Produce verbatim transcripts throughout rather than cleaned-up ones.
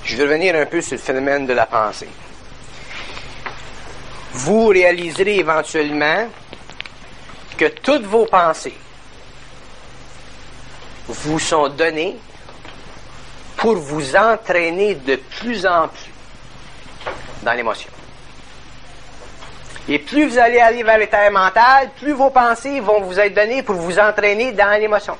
Je vais revenir un peu sur le phénomène de la pensée. Vous réaliserez éventuellement que toutes vos pensées vous sont données pour vous entraîner de plus en plus dans l'émotion. Et plus vous allez aller vers l'état mental, plus vos pensées vont vous être données pour vous entraîner dans l'émotion.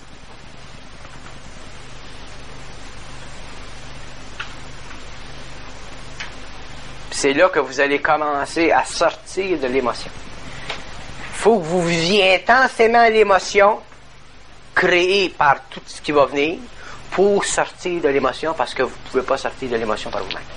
C'est là que vous allez commencer à sortir de l'émotion. Il faut que vous viviez intensément l'émotion créée par tout ce qui va venir pour sortir de l'émotion, parce que vous ne pouvez pas sortir de l'émotion par vous-même.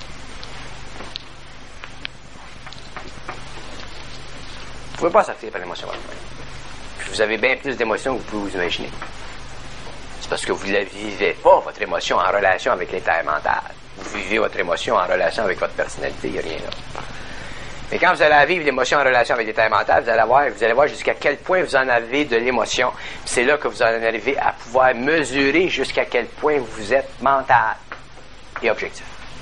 Vous ne pouvez pas sortir par l'émotion par vous-même. Puis vous avez bien plus d'émotions que vous pouvez vous imaginer. C'est parce que vous ne vivez pas, votre émotion, en relation avec l'état mental. Vous vivez votre émotion en relation avec votre personnalité, il n'y a rien là. Mais quand vous allez vivre l'émotion en relation avec l'état mental, vous allez voir, vous allez voir jusqu'à quel point vous en avez de l'émotion. C'est là que vous en arrivez à pouvoir mesurer jusqu'à quel point vous êtes mental et objectif.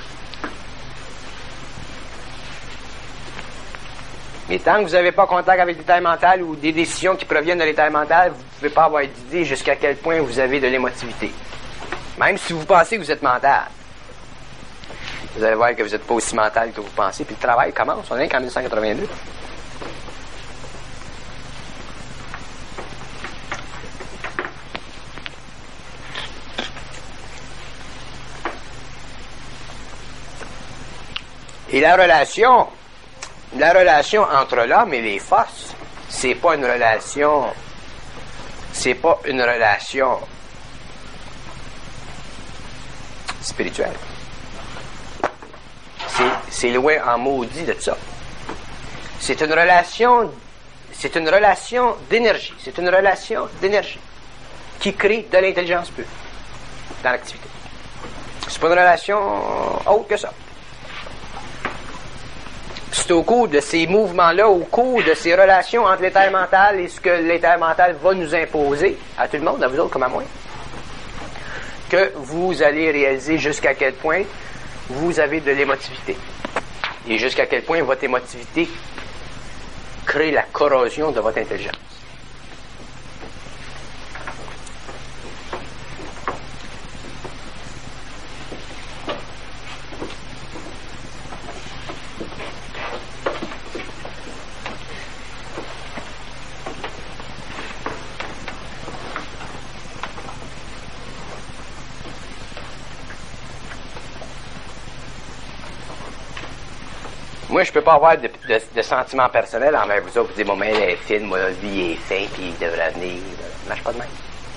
Mais tant que vous n'avez pas contact avec l'état mental ou des décisions qui proviennent de l'état mental, vous ne pouvez pas avoir d'idée jusqu'à quel point vous avez de l'émotivité. Même si vous pensez que vous êtes mental. Vous allez voir que vous n'êtes pas aussi mental que vous pensez. Puis le travail commence. On est qu'en mille neuf cent quatre-vingt-deux. Et la relation, la relation entre l'homme et les forces, c'est pas une relation, c'est pas une relation spirituelle. C'est, c'est loin en maudit de ça. C'est une relation, c'est une relation d'énergie. C'est une relation d'énergie qui crée de l'intelligence pure dans l'activité. C'est pas une relation autre que ça. C'est au cours de ces mouvements-là, au cours de ces relations entre l'état mental et ce que l'état mental va nous imposer, à tout le monde, à vous autres comme à moi, que vous allez réaliser jusqu'à quel point vous avez de l'émotivité. Et jusqu'à quel point votre émotivité crée la corrosion de votre intelligence. Moi, je peux pas avoir de, de, de sentiments personnels envers vous autres. Vous dites, bon, mais elle est fine, moi, la vie est fin, puis il devrait venir. Ça marche pas de même.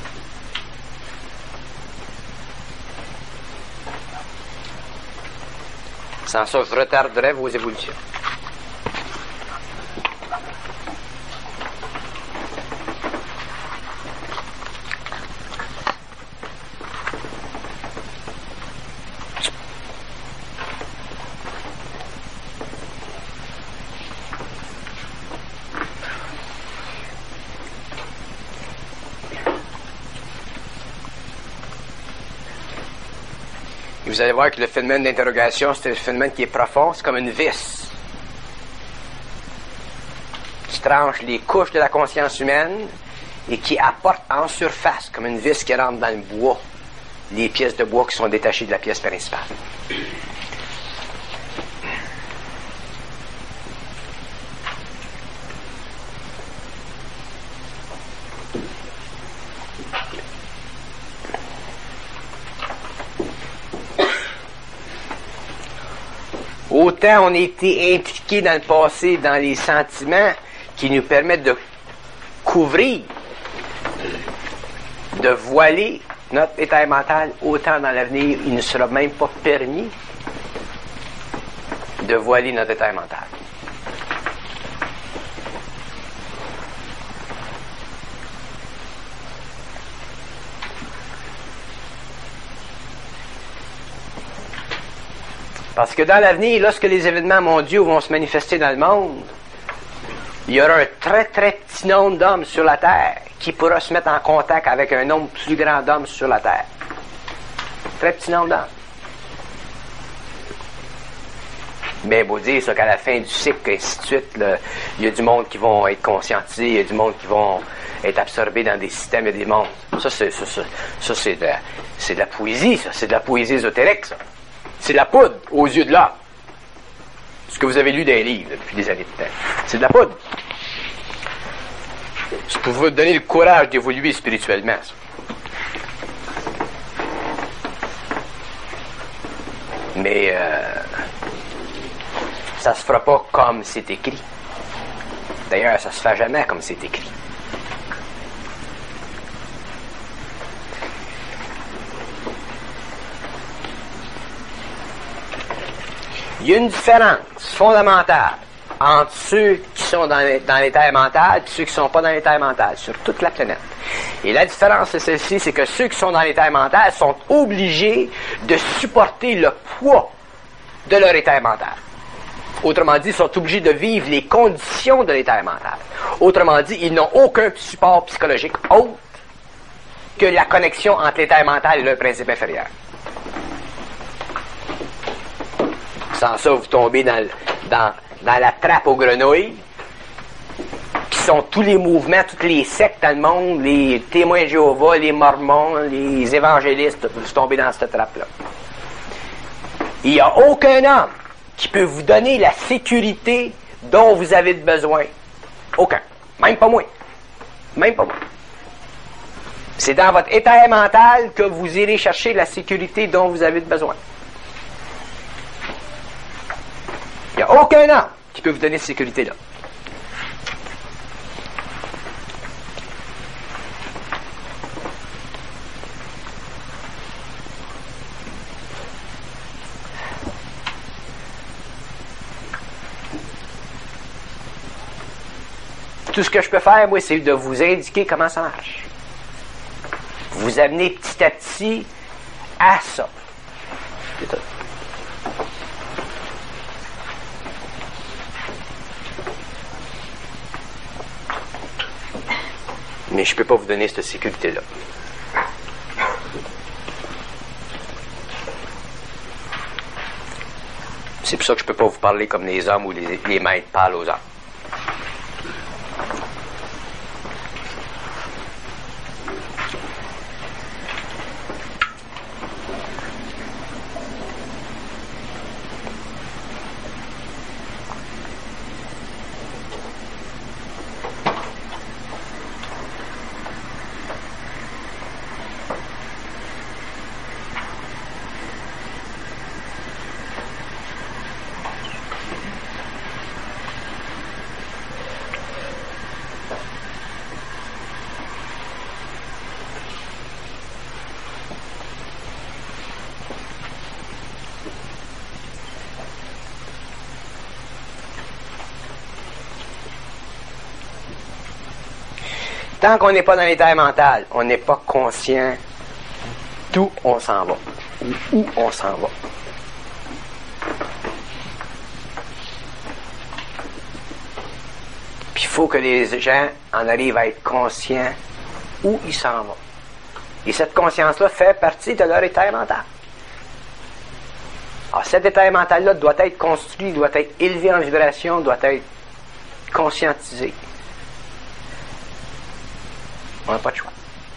Sans ça, je retarderais vos évolutions. Vous allez voir que le phénomène d'interrogation, c'est un phénomène qui est profond, c'est comme une vis qui tranche les couches de la conscience humaine et qui apporte en surface, comme une vis qui rentre dans le bois, les pièces de bois qui sont détachées de la pièce principale. Autant on a été impliqué dans le passé, dans les sentiments qui nous permettent de couvrir, de voiler notre état mental, autant dans l'avenir, il ne sera même pas permis de voiler notre état mental. Parce que dans l'avenir, lorsque les événements mondiaux vont se manifester dans le monde, il y aura un très très petit nombre d'hommes sur la Terre qui pourra se mettre en contact avec un nombre plus grand d'hommes sur la Terre. Très petit nombre d'hommes. Mais beau dire ça qu'à la fin du cycle, ainsi de suite, là, il y a du monde qui vont être conscientisés, il y a du monde qui vont être absorbés dans des systèmes, il y a des mondes. Ça, c'est, ça, ça, ça, c'est, de, c'est de la poésie, ça. C'est de la poésie ésotérique, ça. C'est de la poudre aux yeux de l'art. Ce que vous avez lu dans les livres là, depuis des années de temps. C'est de la poudre. C'est pour vous donner le courage d'évoluer spirituellement, ça. Mais euh, ça se fera pas comme c'est écrit. D'ailleurs, ça se fait jamais comme c'est écrit. Il y a une différence fondamentale entre ceux qui sont dans, les, dans l'état mental et ceux qui ne sont pas dans l'état mental, sur toute la planète. Et la différence, c'est celle-ci, c'est que ceux qui sont dans l'état mental sont obligés de supporter le poids de leur état mental. Autrement dit, ils sont obligés de vivre les conditions de l'état mental. Autrement dit, ils n'ont aucun support psychologique autre que la connexion entre l'état mental et leur principe inférieur. Sans ça, vous tombez dans, dans, dans la trappe aux grenouilles, qui sont tous les mouvements, toutes les sectes dans le monde, les témoins de Jéhovah, les mormons, les évangélistes, vous tombez dans cette trappe-là. Il n'y a aucun homme qui peut vous donner la sécurité dont vous avez besoin. Aucun. Même pas moi. Même pas moi. C'est dans votre état mental que vous irez chercher la sécurité dont vous avez besoin. Il n'y a aucun homme qui peut vous donner cette sécurité-là. Tout ce que je peux faire, moi, c'est de vous indiquer comment ça marche. Vous amener petit à petit à ça. C'est tout. Mais je ne peux pas vous donner cette sécurité-là. C'est pour ça que je ne peux pas vous parler comme les hommes ou les, les maîtres parlent aux hommes. Tant qu'on n'est pas dans l'état mental, on n'est pas conscient d'où on s'en va, ou où on s'en va. Puis il faut que les gens en arrivent à être conscients où ils s'en vont. Et cette conscience-là fait partie de leur état mental. Alors cet état mental-là doit être construit, doit être élevé en vibration, doit être conscientisé. On n'a pas de choix.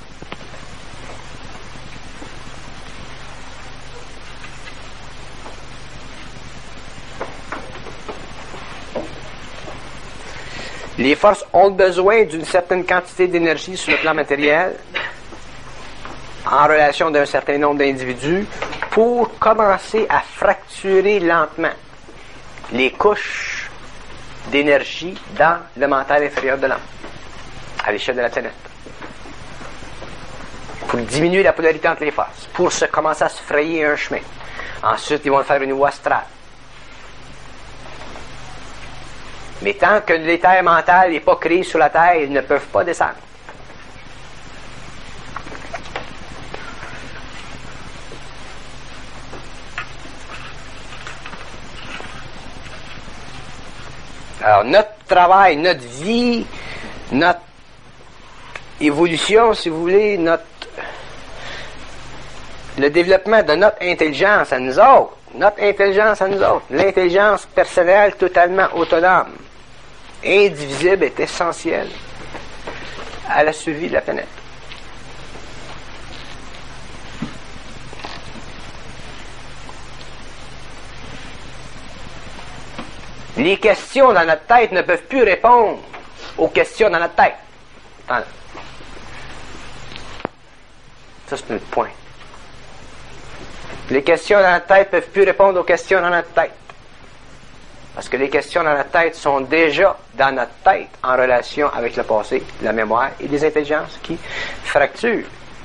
Les forces ont besoin d'une certaine quantité d'énergie sur le plan matériel en relation d'un certain nombre d'individus pour commencer à fracturer lentement les couches d'énergie dans le mental inférieur de l'homme à l'échelle de la planète. Pour diminuer la polarité entre les forces, pour se commencer à se frayer un chemin. Ensuite, ils vont faire une voie astrale. Mais tant que l'éther mental n'est pas créé sur la Terre, ils ne peuvent pas descendre. Alors, notre travail, notre vie, notre évolution, si vous voulez, notre le développement de notre intelligence à nous autres, notre intelligence à nous autres, l'intelligence personnelle totalement autonome, indivisible, est essentielle à la survie de la planète. Les questions dans notre tête ne peuvent plus répondre aux questions dans notre tête. Attends. Ça, c'est un point. Les questions dans notre tête ne peuvent plus répondre aux questions dans notre tête. Parce que les questions dans notre tête sont déjà dans notre tête en relation avec le passé, la mémoire et les intelligences qui fracturent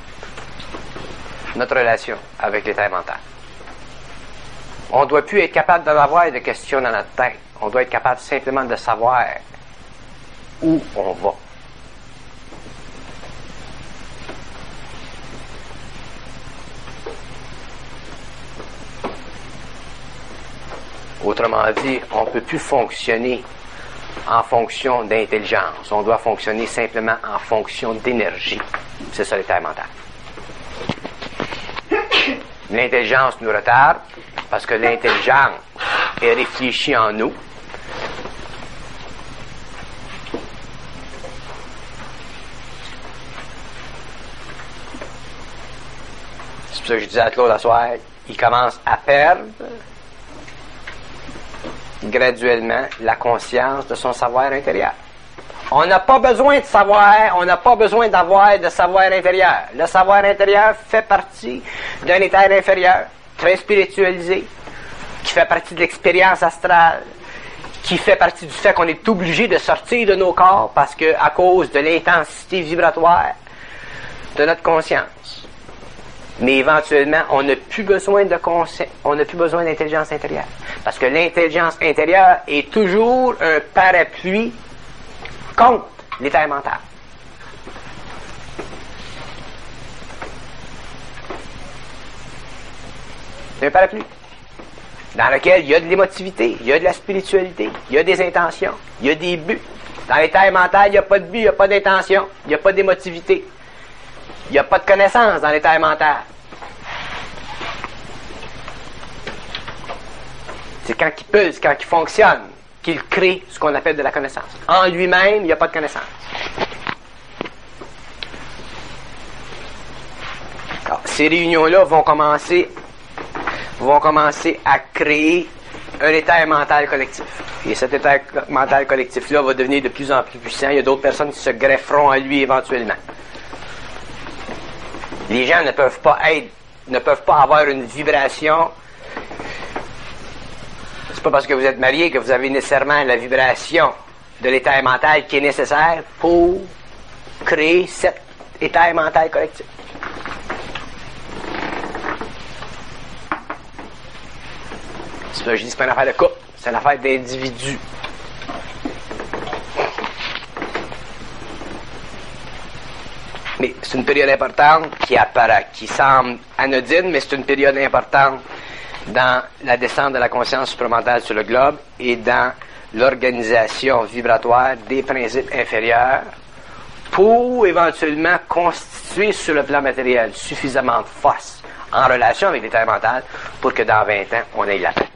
notre relation avec l'état mental. On ne doit plus être capable d'en avoir de questions dans notre tête. On doit être capable simplement de savoir où on va. Autrement dit, on ne peut plus fonctionner en fonction d'intelligence. On doit fonctionner simplement en fonction d'énergie. C'est ça l'état mental. L'intelligence nous retarde parce que l'intelligence est réfléchie en nous. C'est pour ça que je disais à Claude à soir, il commence à perdre graduellement la conscience de son savoir intérieur. On n'a pas besoin de savoir, on n'a pas besoin d'avoir de savoir intérieur. Le savoir intérieur fait partie d'un état inférieur, très spiritualisé, qui fait partie de l'expérience astrale, qui fait partie du fait qu'on est obligé de sortir de nos corps parce que à cause de l'intensité vibratoire de notre conscience. Mais éventuellement, on n'a plus besoin de consci... on n'a plus besoin d'intelligence intérieure. Parce que l'intelligence intérieure est toujours un parapluie contre l'état mental. C'est un parapluie dans lequel il y a de l'émotivité, il y a de la spiritualité, il y a des intentions, il y a des buts. Dans l'état mental, il n'y a pas de but, il n'y a pas d'intention, il n'y a pas d'émotivité. Il n'y a pas de connaissance dans l'état mental. C'est quand il pulse, quand il fonctionne, qu'il crée ce qu'on appelle de la connaissance. En lui-même, il n'y a pas de connaissance. Alors, ces réunions-là vont commencer, vont commencer à créer un état mental collectif. Et cet état mental collectif-là va devenir de plus en plus puissant. Il y a d'autres personnes qui se grefferont à lui éventuellement. Les gens ne peuvent pas être, ne peuvent pas avoir une vibration. C'est pas parce que vous êtes marié que vous avez nécessairement la vibration de l'état mental qui est nécessaire pour créer cet état mental collectif. C'est ça que je dis, c'est pas une affaire de couple, c'est une affaire d'individu. Mais c'est une période importante qui apparaît, qui semble anodine, mais c'est une période importante dans la descente de la conscience supramentale sur le globe et dans l'organisation vibratoire des principes inférieurs pour éventuellement constituer sur le plan matériel suffisamment de force en relation avec l'état mental pour que dans vingt ans, on ait la paix.